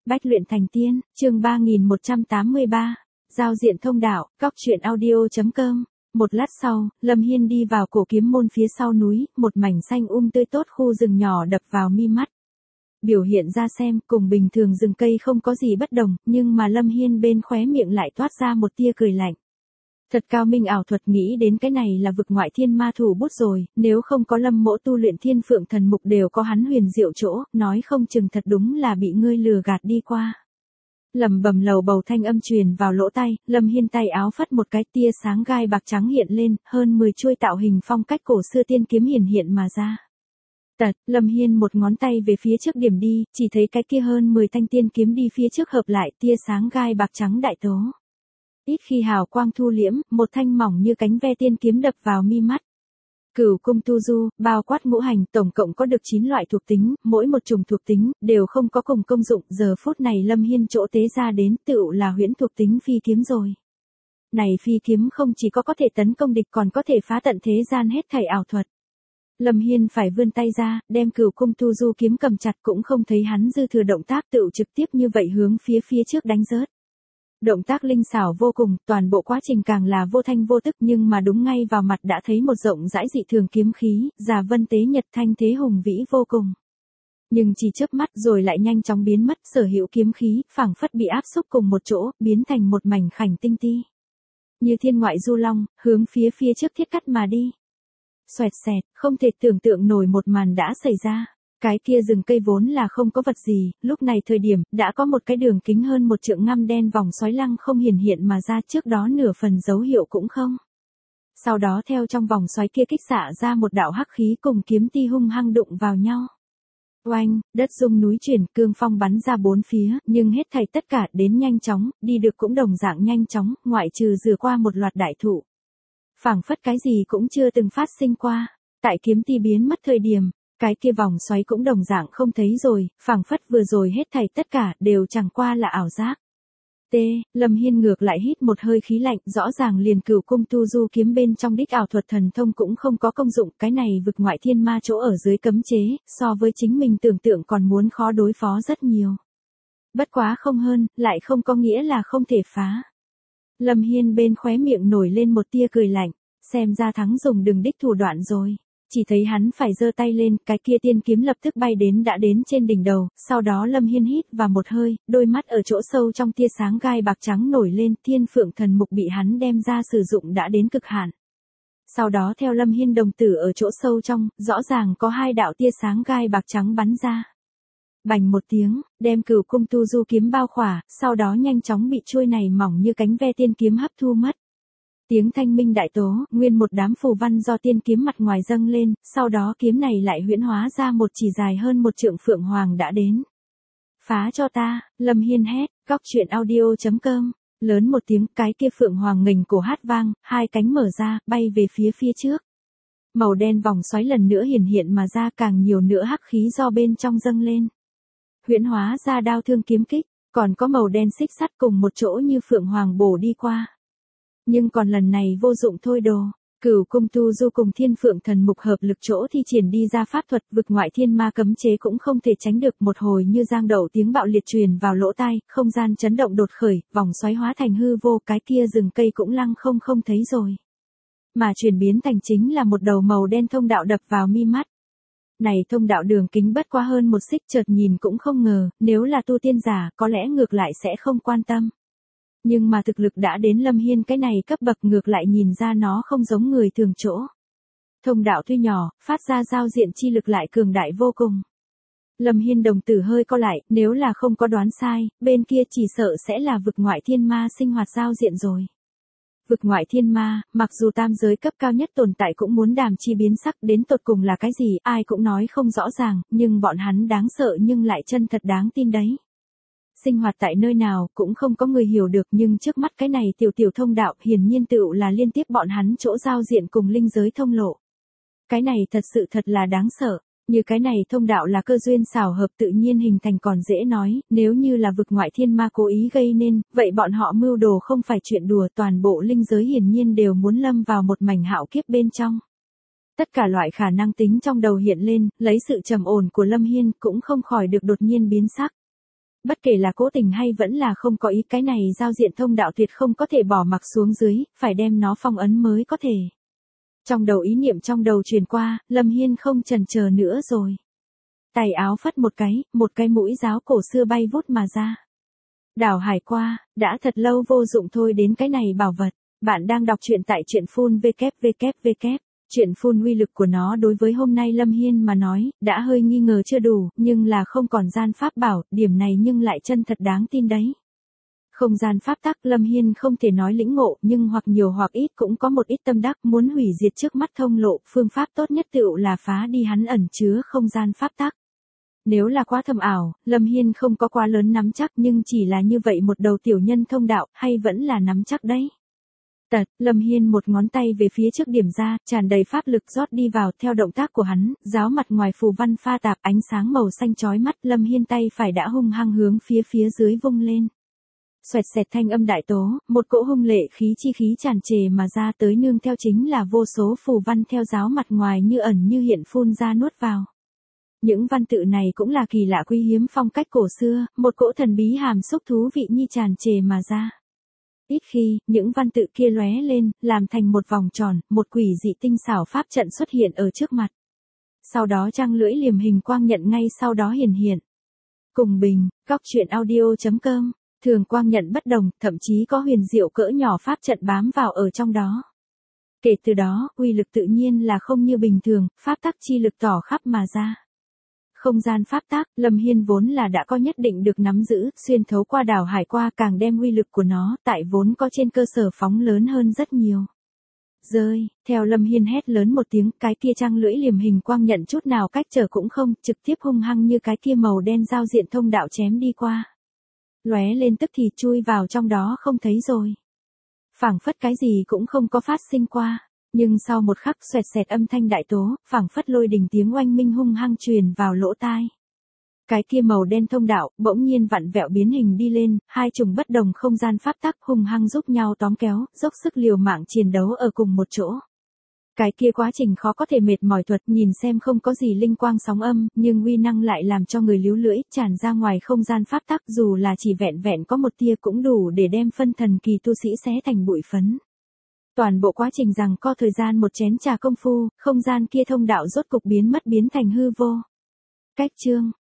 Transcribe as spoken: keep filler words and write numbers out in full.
Bách luyện thành tiên, chương ba nghìn một trăm tám mươi ba. Giao diện thông đạo, góc truyện audio chấm com. Một lát sau, Lâm Hiên đi vào cổ kiếm môn phía sau núi, một mảnh xanh um tươi tốt khu rừng nhỏ đập vào mi mắt. Biểu hiện ra xem, cùng bình thường rừng cây không có gì bất đồng, nhưng mà Lâm Hiên bên khóe miệng lại toát ra một tia cười lạnh. Thật cao minh ảo thuật, nghĩ đến cái này là vực ngoại thiên ma thủ bút rồi, nếu không có Lâm mỗ tu luyện thiên phượng thần mục đều có hắn huyền diệu chỗ, nói không chừng thật đúng là bị ngươi lừa gạt đi qua. Lẩm bẩm lầu bầu thanh âm truyền vào lỗ tai, Lâm Hiên tay áo phất một cái, tia sáng gai bạc trắng hiện lên, hơn mười chuôi tạo hình phong cách cổ xưa tiên kiếm hiển hiện mà ra. Tật, Lâm Hiên một ngón tay về phía trước điểm đi, chỉ thấy cái kia hơn mười thanh tiên kiếm đi phía trước hợp lại, tia sáng gai bạc trắng đại tố. Ít khi hào quang thu liễm, một thanh mỏng như cánh ve tiên kiếm đập vào mi mắt. Cửu cung tu du, bao quát ngũ hành, tổng cộng có được chín loại thuộc tính, mỗi một chủng thuộc tính đều không có cùng công dụng, giờ phút này Lâm Hiên chỗ tế ra đến tựu là huyễn thuộc tính phi kiếm rồi. Này phi kiếm không chỉ có có thể tấn công địch còn có thể phá tận thế gian hết thảy ảo thuật. Lâm Hiên phải vươn tay ra, đem cửu cung tu du kiếm cầm chặt, cũng không thấy hắn dư thừa động tác, tựu trực tiếp như vậy hướng phía phía trước đánh rớt. Động tác linh xảo vô cùng, toàn bộ quá trình càng là vô thanh vô tức, nhưng mà đúng ngay vào mặt đã thấy một rộng rãi dị thường kiếm khí, già vân tế nhật, thanh thế hùng vĩ vô cùng. Nhưng chỉ chớp mắt rồi lại nhanh chóng biến mất, sở hữu kiếm khí phảng phất bị áp xúc cùng một chỗ, biến thành một mảnh khảnh tinh ti. Như thiên ngoại du long, hướng phía phía trước thiết cắt mà đi. Xoẹt xẹt, không thể tưởng tượng nổi một màn đã xảy ra. Cái kia rừng cây vốn là không có vật gì, lúc này thời điểm, đã có một cái đường kính hơn một trượng ngăm đen vòng xoáy lăng không hiển hiện mà ra, trước đó nửa phần dấu hiệu cũng không. Sau đó theo trong vòng xoáy kia kích xạ ra một đạo hắc khí cùng kiếm ti hung hăng đụng vào nhau. Oanh, đất rung núi chuyển, cương phong bắn ra bốn phía, nhưng hết thảy tất cả đến nhanh chóng, đi được cũng đồng dạng nhanh chóng, ngoại trừ rửa qua một loạt đại thụ. Phảng phất cái gì cũng chưa từng phát sinh qua, tại kiếm ti biến mất thời điểm. Cái kia vòng xoáy cũng đồng dạng không thấy rồi, phảng phất vừa rồi hết thảy tất cả đều chẳng qua là ảo giác. T, Lâm Hiên ngược lại hít một hơi khí lạnh, rõ ràng liền cửu cung tu du kiếm bên trong đích ảo thuật thần thông cũng không có công dụng, cái này vực ngoại thiên ma chỗ ở dưới cấm chế, so với chính mình tưởng tượng còn muốn khó đối phó rất nhiều. Bất quá không hơn, lại không có nghĩa là không thể phá. Lâm Hiên bên khóe miệng nổi lên một tia cười lạnh, xem ra thắng dùng đừng đích thủ đoạn rồi. Chỉ thấy hắn phải giơ tay lên, cái kia tiên kiếm lập tức bay đến đã đến trên đỉnh đầu, sau đó Lâm Hiên hít vào một hơi, đôi mắt ở chỗ sâu trong tia sáng gai bạc trắng nổi lên, thiên phượng thần mục bị hắn đem ra sử dụng đã đến cực hạn. Sau đó theo Lâm Hiên đồng tử ở chỗ sâu trong, rõ ràng có hai đạo tia sáng gai bạc trắng bắn ra. Bành một tiếng, đem cửu cung tu du kiếm bao khỏa, sau đó nhanh chóng bị chuôi này mỏng như cánh ve tiên kiếm hấp thu mất. Tiếng thanh minh đại tố, nguyên một đám phù văn do tiên kiếm mặt ngoài dâng lên, sau đó kiếm này lại huyễn hóa ra một chỉ dài hơn một trượng phượng hoàng đã đến. Phá cho ta, Lâm Hiên hét, góc truyện audio chấm com, lớn một tiếng, cái kia phượng hoàng nghềnh cổ hát vang, hai cánh mở ra, bay về phía phía trước. Màu đen vòng xoáy lần nữa hiển hiện mà ra, càng nhiều nữa hắc khí do bên trong dâng lên. Huyễn hóa ra đao thương kiếm kích, còn có màu đen xích sắt cùng một chỗ như phượng hoàng bổ đi qua. Nhưng còn lần này vô dụng thôi đồ, cửu cung tu du cùng thiên phượng thần mục hợp lực chỗ thi triển đi ra pháp thuật, vực ngoại thiên ma cấm chế cũng không thể tránh được, một hồi như giang đậu tiếng bạo liệt truyền vào lỗ tai, không gian chấn động đột khởi, vòng xoáy hóa thành hư vô, cái kia rừng cây cũng lăng không không thấy rồi. Mà chuyển biến thành chính là một đầu màu đen thông đạo đập vào mi mắt. Này thông đạo đường kính bất quá hơn một xích, chợt nhìn cũng không ngờ, nếu là tu tiên giả, có lẽ ngược lại sẽ không quan tâm. Nhưng mà thực lực đã đến Lâm Hiên cái này cấp bậc, ngược lại nhìn ra nó không giống người thường chỗ. Thông đạo tuy nhỏ, phát ra giao diện chi lực lại cường đại vô cùng. Lâm Hiên đồng tử hơi co lại, nếu là không có đoán sai, bên kia chỉ sợ sẽ là vực ngoại thiên ma sinh hoạt giao diện rồi. Vực ngoại thiên ma, mặc dù tam giới cấp cao nhất tồn tại cũng muốn đàm chi biến sắc, đến tột cùng là cái gì, ai cũng nói không rõ ràng, nhưng bọn hắn đáng sợ nhưng lại chân thật đáng tin đấy. Sinh hoạt tại nơi nào cũng không có người hiểu được, nhưng trước mắt cái này tiểu tiểu thông đạo hiển nhiên tựu là liên tiếp bọn hắn chỗ giao diện cùng linh giới thông lộ. Cái này thật sự thật là đáng sợ, như cái này thông đạo là cơ duyên xảo hợp tự nhiên hình thành còn dễ nói, nếu như là vực ngoại thiên ma cố ý gây nên, vậy bọn họ mưu đồ không phải chuyện đùa, toàn bộ linh giới hiển nhiên đều muốn lâm vào một mảnh hạo kiếp bên trong. Tất cả loại khả năng tính trong đầu hiện lên, lấy sự trầm ổn của Lâm Hiên cũng không khỏi được đột nhiên biến sắc. bất kể là cố tình hay vẫn là không có ý, cái này giao diện thông đạo tuyệt không có thể bỏ mặc xuống dưới, phải đem nó phong ấn mới có thể. Trong đầu ý niệm trong đầu truyền qua, Lâm Hiên không chần chờ nữa rồi. Tay áo phất một cái, một cái mũi giáo cổ xưa bay vút mà ra. Đảo hải qua, đã thật lâu vô dụng thôi đến cái này bảo vật. Bạn đang đọc truyện tại truyện phun www. Chuyện phun uy lực của nó đối với hôm nay Lâm Hiên mà nói, đã hơi nghi ngờ chưa đủ, nhưng là không còn gian pháp bảo, điểm này nhưng lại chân thật đáng tin đấy. Không gian pháp tắc Lâm Hiên không thể nói lĩnh ngộ, nhưng hoặc nhiều hoặc ít cũng có một ít tâm đắc muốn hủy diệt trước mắt thông lộ, phương pháp tốt nhất tựu là phá đi hắn ẩn chứa không gian pháp tắc. Nếu là quá thâm ảo, Lâm Hiên không có quá lớn nắm chắc nhưng chỉ là như vậy một đầu tiểu nhân thông đạo, hay vẫn là nắm chắc đấy. Tật, Lâm Hiên một ngón tay về phía trước điểm ra, tràn đầy pháp lực rót đi vào, theo động tác của hắn, giáo mặt ngoài phù văn pha tạp ánh sáng màu xanh chói mắt, Lâm Hiên tay phải đã hung hăng hướng phía phía dưới vung lên. Xoẹt xẹt thanh âm đại tố, một cỗ hung lệ khí chi khí tràn trề mà ra tới nương theo chính là vô số phù văn theo giáo mặt ngoài như ẩn như hiện phun ra nuốt vào. Những văn tự này cũng là kỳ lạ quý hiếm phong cách cổ xưa, một cỗ thần bí hàm xúc thú vị nhi tràn trề mà ra. Ít khi, những văn tự kia lóe lên, làm thành một vòng tròn, một quỷ dị tinh xảo pháp trận xuất hiện ở trước mặt. Sau đó trăng lưỡi liềm hình quang nhận ngay sau đó hiển hiện. Cùng bình, góc truyện audio chấm com, thường quang nhận bất đồng, thậm chí có huyền diệu cỡ nhỏ pháp trận bám vào ở trong đó. Kể từ đó, uy lực tự nhiên là không như bình thường, pháp tắc chi lực tỏ khắp mà ra. Không gian pháp tắc, Lâm Hiên vốn là đã có nhất định được nắm giữ, xuyên thấu qua đảo hải qua càng đem uy lực của nó, tại vốn có trên cơ sở phóng lớn hơn rất nhiều. Rơi, theo Lâm Hiên hét lớn một tiếng, cái kia trăng lưỡi liềm hình quang nhận chút nào cách trở cũng không, trực tiếp hung hăng như cái kia màu đen giao diện thông đạo chém đi qua. Lóe lên tức thì chui vào trong đó không thấy rồi. Phảng phất cái gì cũng không có phát sinh qua. Nhưng sau một khắc xoẹt xẹt âm thanh đại tố, phảng phất lôi đình tiếng oanh minh hung hăng truyền vào lỗ tai. Cái kia màu đen thông đạo, bỗng nhiên vặn vẹo biến hình đi lên, hai chủng bất đồng không gian pháp tắc hung hăng giúp nhau tóm kéo, dốc sức liều mạng chiến đấu ở cùng một chỗ. Cái kia quá trình khó có thể mệt mỏi thuật, nhìn xem không có gì linh quang sóng âm, nhưng uy năng lại làm cho người líu lưỡi, tràn ra ngoài không gian pháp tắc, dù là chỉ vẹn vẹn có một tia cũng đủ để đem phân thần kỳ tu sĩ xé thành bụi phấn. Toàn bộ quá trình rằng co thời gian một chén trà công phu, không gian kia thông đạo rốt cục biến mất biến thành hư vô. Cách chương